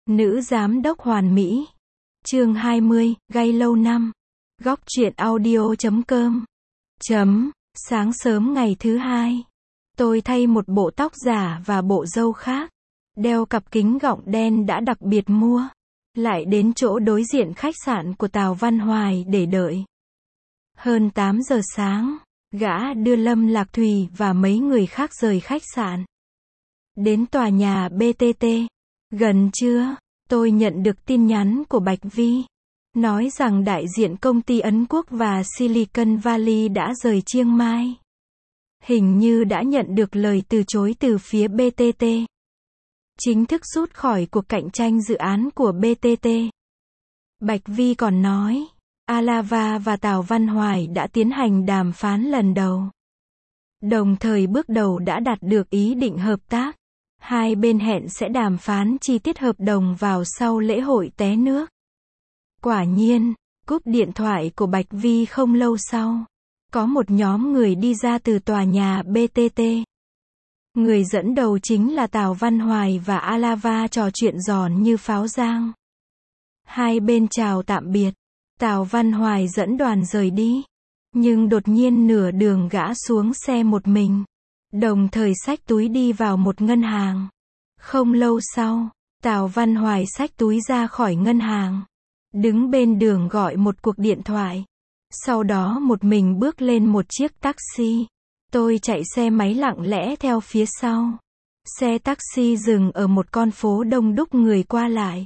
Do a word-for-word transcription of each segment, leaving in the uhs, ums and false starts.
Nữ giám đốc hoàn mỹ. Chương hai mươi, gay lâu năm. Góc truyện audio chấm com. Chấm, sáng sớm ngày thứ hai. Tôi thay một bộ tóc giả và bộ râu khác. Đeo cặp kính gọng đen đã đặc biệt mua. Lại đến chỗ đối diện khách sạn của Tào Văn Hoài để đợi. Hơn tám giờ sáng, gã đưa Lâm Lạc Thùy và mấy người khác rời khách sạn. Đến tòa nhà bê tê tê. Gần trưa, tôi nhận được tin nhắn của Bạch Vi. Nói rằng đại diện công ty Ấn Quốc và Silicon Valley đã rời Chiang Mai. Hình như đã nhận được lời từ chối từ phía bê tê tê. Chính thức rút khỏi cuộc cạnh tranh dự án của bê tê tê. Bạch Vi còn nói, Alava và Tào Văn Hoài đã tiến hành đàm phán lần đầu. Đồng thời bước đầu đã đạt được ý định hợp tác. Hai bên hẹn sẽ đàm phán chi tiết hợp đồng vào sau lễ hội té nước. Quả nhiên, cúp điện thoại của Bạch Vi không lâu sau. Có một nhóm người đi ra từ tòa nhà bê tê tê. Người dẫn đầu chính là Tào Văn Hoài và Alava trò chuyện giòn như pháo giang. Hai bên chào tạm biệt. Tào Văn Hoài dẫn đoàn rời đi. Nhưng đột nhiên nửa đường gã xuống xe một mình. Đồng thời xách túi đi vào một ngân hàng. Không lâu sau, Tào Văn Hoài xách túi ra khỏi ngân hàng. Đứng bên đường gọi một cuộc điện thoại. Sau đó một mình bước lên một chiếc taxi. Tôi chạy xe máy lặng lẽ theo phía sau. Xe taxi dừng ở một con phố đông đúc người qua lại.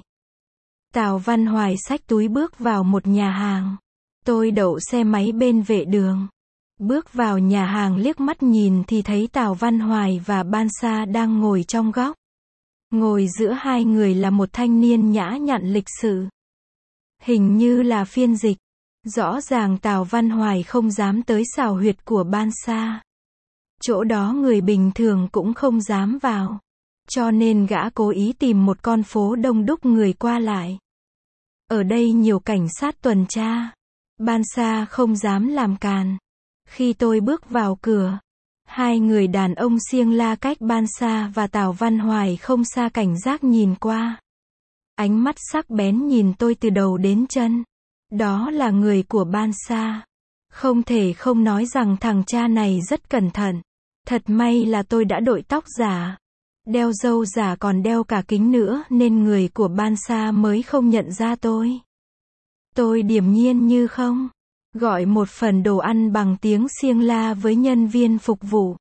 Tào Văn Hoài xách túi bước vào một nhà hàng. Tôi đậu xe máy bên vệ đường. Bước vào nhà hàng liếc mắt nhìn thì thấy Tào Văn Hoài và Ban Sa đang ngồi trong góc. Ngồi giữa hai người là một thanh niên nhã nhặn lịch sự. Hình như là phiên dịch. Rõ ràng Tào Văn Hoài không dám tới xào huyệt của Ban Sa. Chỗ đó người bình thường cũng không dám vào. Cho nên gã cố ý tìm một con phố đông đúc người qua lại. Ở đây nhiều cảnh sát tuần tra. Ban Sa không dám làm càn. Khi tôi bước vào cửa, hai người đàn ông siêng la cách Ban Sa và Tào Văn Hoài không xa cảnh giác nhìn qua. Ánh mắt sắc bén nhìn tôi từ đầu đến chân. Đó là người của Ban Sa. Không thể không nói rằng thằng cha này rất cẩn thận. Thật may là tôi đã đội tóc giả, đeo râu giả còn đeo cả kính nữa nên người của Ban Sa mới không nhận ra tôi. Tôi điềm nhiên như không. Gọi một phần đồ ăn bằng tiếng siêng la với nhân viên phục vụ.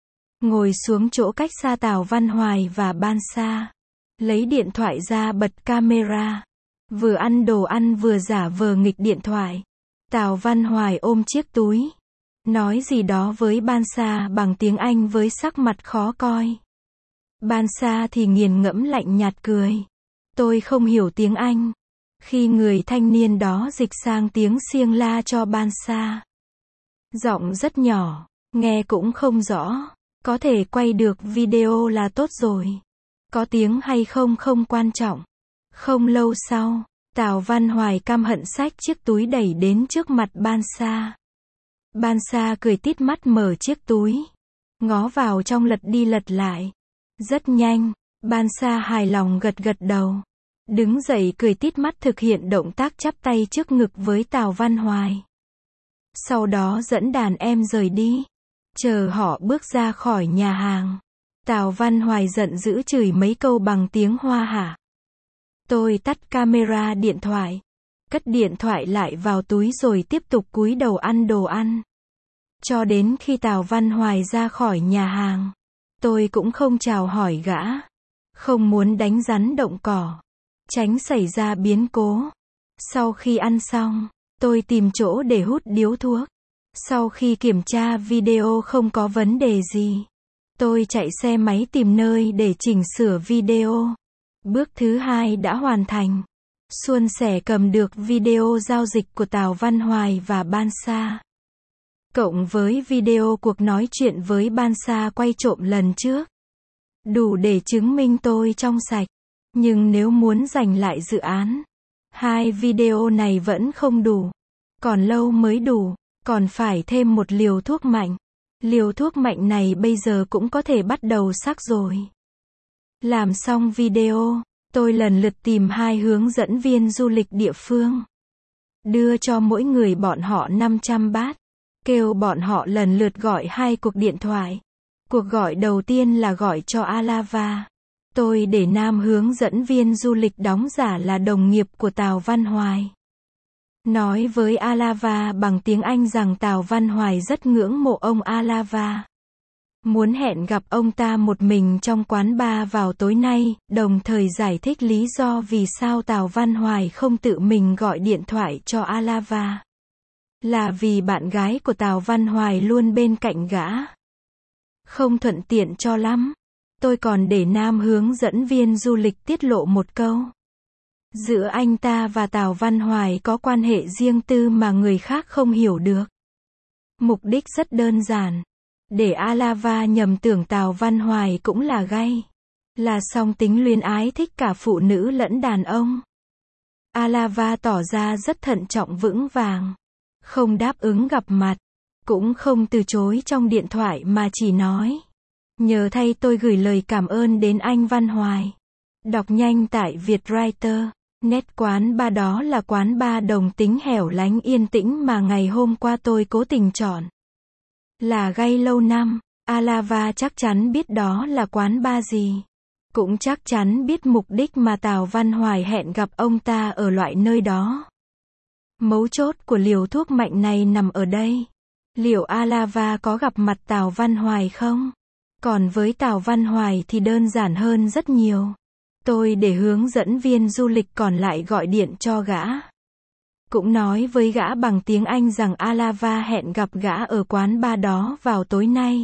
Ngồi xuống chỗ cách xa Tào Văn Hoài và Ban Sa. Lấy điện thoại ra bật camera. Vừa ăn đồ ăn vừa giả vờ nghịch điện thoại. Tào Văn Hoài ôm chiếc túi. Nói gì đó với Ban Sa bằng tiếng Anh với sắc mặt khó coi. Ban Sa thì nghiền ngẫm lạnh nhạt cười. Tôi không hiểu tiếng Anh. Khi người thanh niên đó dịch sang tiếng siêng la cho Ban Sa. Giọng rất nhỏ, nghe cũng không rõ. Có thể quay được video là tốt rồi. Có tiếng hay không không quan trọng. Không lâu sau, Tào Văn Hoài căm hận xách chiếc túi đẩy đến trước mặt Ban Sa. Ban Sa cười tít mắt mở chiếc túi. Ngó vào trong lật đi lật lại. Rất nhanh, Ban Sa hài lòng gật gật đầu. Đứng dậy cười tít mắt thực hiện động tác chắp tay trước ngực với Tào Văn Hoài. Sau đó dẫn đàn em rời đi. Chờ họ bước ra khỏi nhà hàng. Tào Văn Hoài giận dữ chửi mấy câu bằng tiếng Hoa hả. Tôi tắt camera điện thoại. Cất điện thoại lại vào túi rồi tiếp tục cúi đầu ăn đồ ăn. Cho đến khi Tào Văn Hoài ra khỏi nhà hàng. Tôi cũng không chào hỏi gã. Không muốn đánh rắn động cỏ. Tránh xảy ra biến cố. Sau khi ăn xong, tôi tìm chỗ để hút điếu thuốc. Sau khi kiểm tra video không có vấn đề gì, tôi chạy xe máy tìm nơi để chỉnh sửa video. Bước thứ hai đã hoàn thành. Suôn sẻ cầm được video giao dịch của Tào Văn Hoài và Ban Sa. Cộng với video cuộc nói chuyện với Ban Sa quay trộm lần trước. Đủ để chứng minh tôi trong sạch. Nhưng nếu muốn giành lại dự án, hai video này vẫn không đủ. Còn lâu mới đủ, còn phải thêm một liều thuốc mạnh. Liều thuốc mạnh này bây giờ cũng có thể bắt đầu sắc rồi. Làm xong video, Tôi lần lượt tìm hai hướng dẫn viên du lịch địa phương. Đưa cho mỗi người bọn họ năm trăm baht. Kêu bọn họ lần lượt gọi hai cuộc điện thoại. Cuộc gọi đầu tiên là gọi cho Alava. Tôi để nam hướng dẫn viên du lịch đóng giả là đồng nghiệp của Tào Văn Hoài. Nói với Alava bằng tiếng Anh rằng Tào Văn Hoài rất ngưỡng mộ ông Alava. Muốn hẹn gặp ông ta một mình trong quán bar vào tối nay, đồng thời giải thích lý do vì sao Tào Văn Hoài không tự mình gọi điện thoại cho Alava. Là vì bạn gái của Tào Văn Hoài luôn bên cạnh gã. Không thuận tiện cho lắm. Tôi còn để nam hướng dẫn viên du lịch tiết lộ một câu. Giữa anh ta và Tào Văn Hoài có quan hệ riêng tư mà người khác không hiểu được. Mục đích rất đơn giản. Để Alava nhầm tưởng Tào Văn Hoài cũng là gay. Là song tính luyến ái thích cả phụ nữ lẫn đàn ông. Alava tỏ ra rất thận trọng vững vàng. Không đáp ứng gặp mặt. Cũng không từ chối trong điện thoại mà chỉ nói. Nhờ thay tôi gửi lời cảm ơn đến anh Văn Hoài. Đọc nhanh tại Vietwriter. Net quán bar đó là quán bar đồng tính hẻo lánh yên tĩnh mà ngày hôm qua tôi cố tình chọn. Là gay lâu năm. Alava chắc chắn biết đó là quán bar gì. Cũng chắc chắn biết mục đích mà Tào Văn Hoài hẹn gặp ông ta ở loại nơi đó. Mấu chốt của liều thuốc mạnh này nằm ở đây. Liệu Alava có gặp mặt Tào Văn Hoài không? Còn với Tào Văn Hoài thì đơn giản hơn rất nhiều. Tôi để hướng dẫn viên du lịch còn lại gọi điện cho gã. Cũng nói với gã bằng tiếng Anh rằng Alava hẹn gặp gã ở quán bar đó vào tối nay.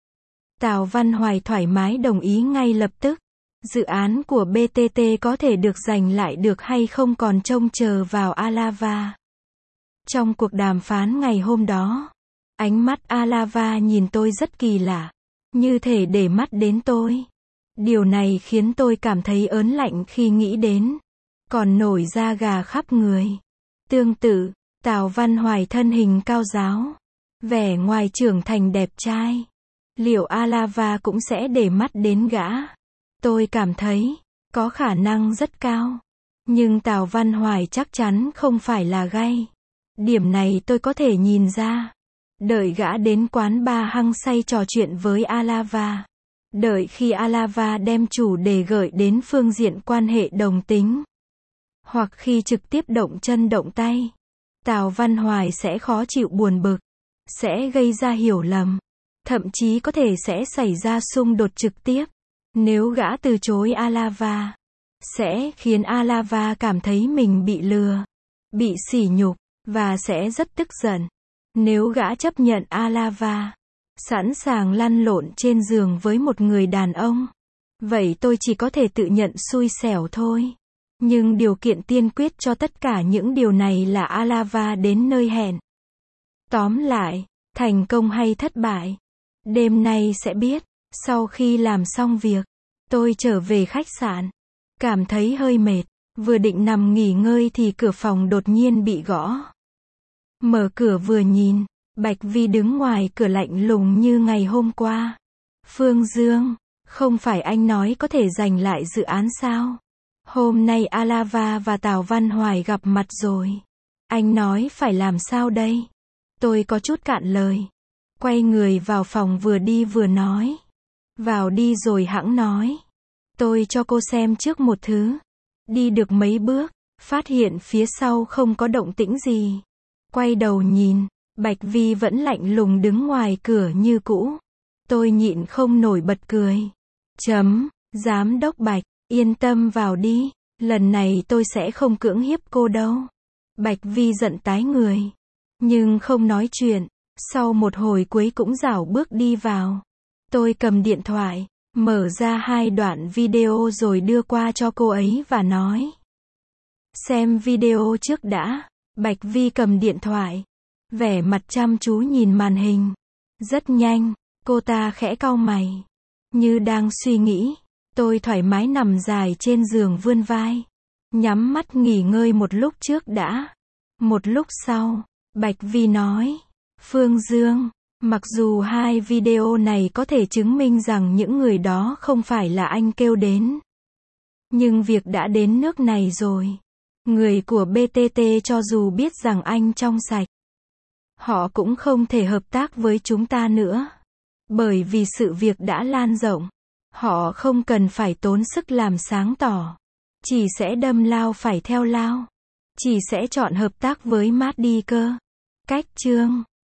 Tào Văn Hoài thoải mái đồng ý ngay lập tức. Dự án của bê tê tê có thể được giành lại được hay không còn trông chờ vào Alava. Trong cuộc đàm phán ngày hôm đó, ánh mắt Alava nhìn tôi rất kỳ lạ. Như thể để mắt đến tôi. Điều này khiến tôi cảm thấy ớn lạnh khi nghĩ đến. Còn nổi da gà khắp người. Tương tự, Tào Văn Hoài thân hình cao ráo. Vẻ ngoài trưởng thành đẹp trai. Liệu Alava cũng sẽ để mắt đến gã? Tôi cảm thấy, có khả năng rất cao. Nhưng Tào Văn Hoài chắc chắn không phải là gay. Điểm này tôi có thể nhìn ra. Đợi gã đến quán bar hăng say trò chuyện với Alava. Đợi khi Alava đem chủ đề gợi đến phương diện quan hệ đồng tính. Hoặc khi trực tiếp động chân động tay. Tào Văn Hoài sẽ khó chịu buồn bực. Sẽ gây ra hiểu lầm. Thậm chí có thể sẽ xảy ra xung đột trực tiếp. Nếu gã từ chối Alava. Sẽ khiến Alava cảm thấy mình bị lừa. Bị sỉ nhục. Và sẽ rất tức giận. Nếu gã chấp nhận Alava, sẵn sàng lăn lộn trên giường với một người đàn ông, vậy tôi chỉ có thể tự nhận xui xẻo thôi. Nhưng điều kiện tiên quyết cho tất cả những điều này là Alava đến nơi hẹn. Tóm lại, thành công hay thất bại, đêm nay sẽ biết. Sau khi làm xong việc, tôi trở về khách sạn. Cảm thấy hơi mệt, vừa định nằm nghỉ ngơi thì cửa phòng đột nhiên bị gõ. Mở cửa vừa nhìn, Bạch Vi đứng ngoài cửa lạnh lùng như ngày hôm qua. Phương Dương, không phải anh nói có thể giành lại dự án sao? Hôm nay Alava và Tào Văn Hoài gặp mặt rồi. Anh nói phải làm sao đây? Tôi có chút cạn lời. Quay người vào phòng vừa đi vừa nói. Vào đi rồi hẵng nói. Tôi cho cô xem trước một thứ. Đi được mấy bước, phát hiện phía sau không có động tĩnh gì. Quay đầu nhìn, Bạch Vi vẫn lạnh lùng đứng ngoài cửa như cũ. Tôi nhịn không nổi bật cười. Chấm, giám đốc Bạch, yên tâm vào đi, lần này tôi sẽ không cưỡng hiếp cô đâu. Bạch Vi giận tái người, nhưng không nói chuyện, sau một hồi cuối cũng rảo bước đi vào. Tôi cầm điện thoại, mở ra hai đoạn video rồi đưa qua cho cô ấy và nói. Xem video trước đã. Bạch Vi cầm điện thoại, vẻ mặt chăm chú nhìn màn hình. Rất nhanh, cô ta khẽ cau mày. Như đang suy nghĩ, tôi thoải mái nằm dài trên giường vươn vai. Nhắm mắt nghỉ ngơi một lúc trước đã. Một lúc sau, Bạch Vi nói. Phương Dương, mặc dù hai video này có thể chứng minh rằng những người đó không phải là anh kêu đến. Nhưng việc đã đến nước này rồi. Người của bê tê tê cho dù biết rằng anh trong sạch, họ cũng không thể hợp tác với chúng ta nữa. Bởi vì sự việc đã lan rộng. Họ không cần phải tốn sức làm sáng tỏ. Chỉ sẽ đâm lao phải theo lao. Chỉ sẽ chọn hợp tác với Mát đi cơ. Cách chương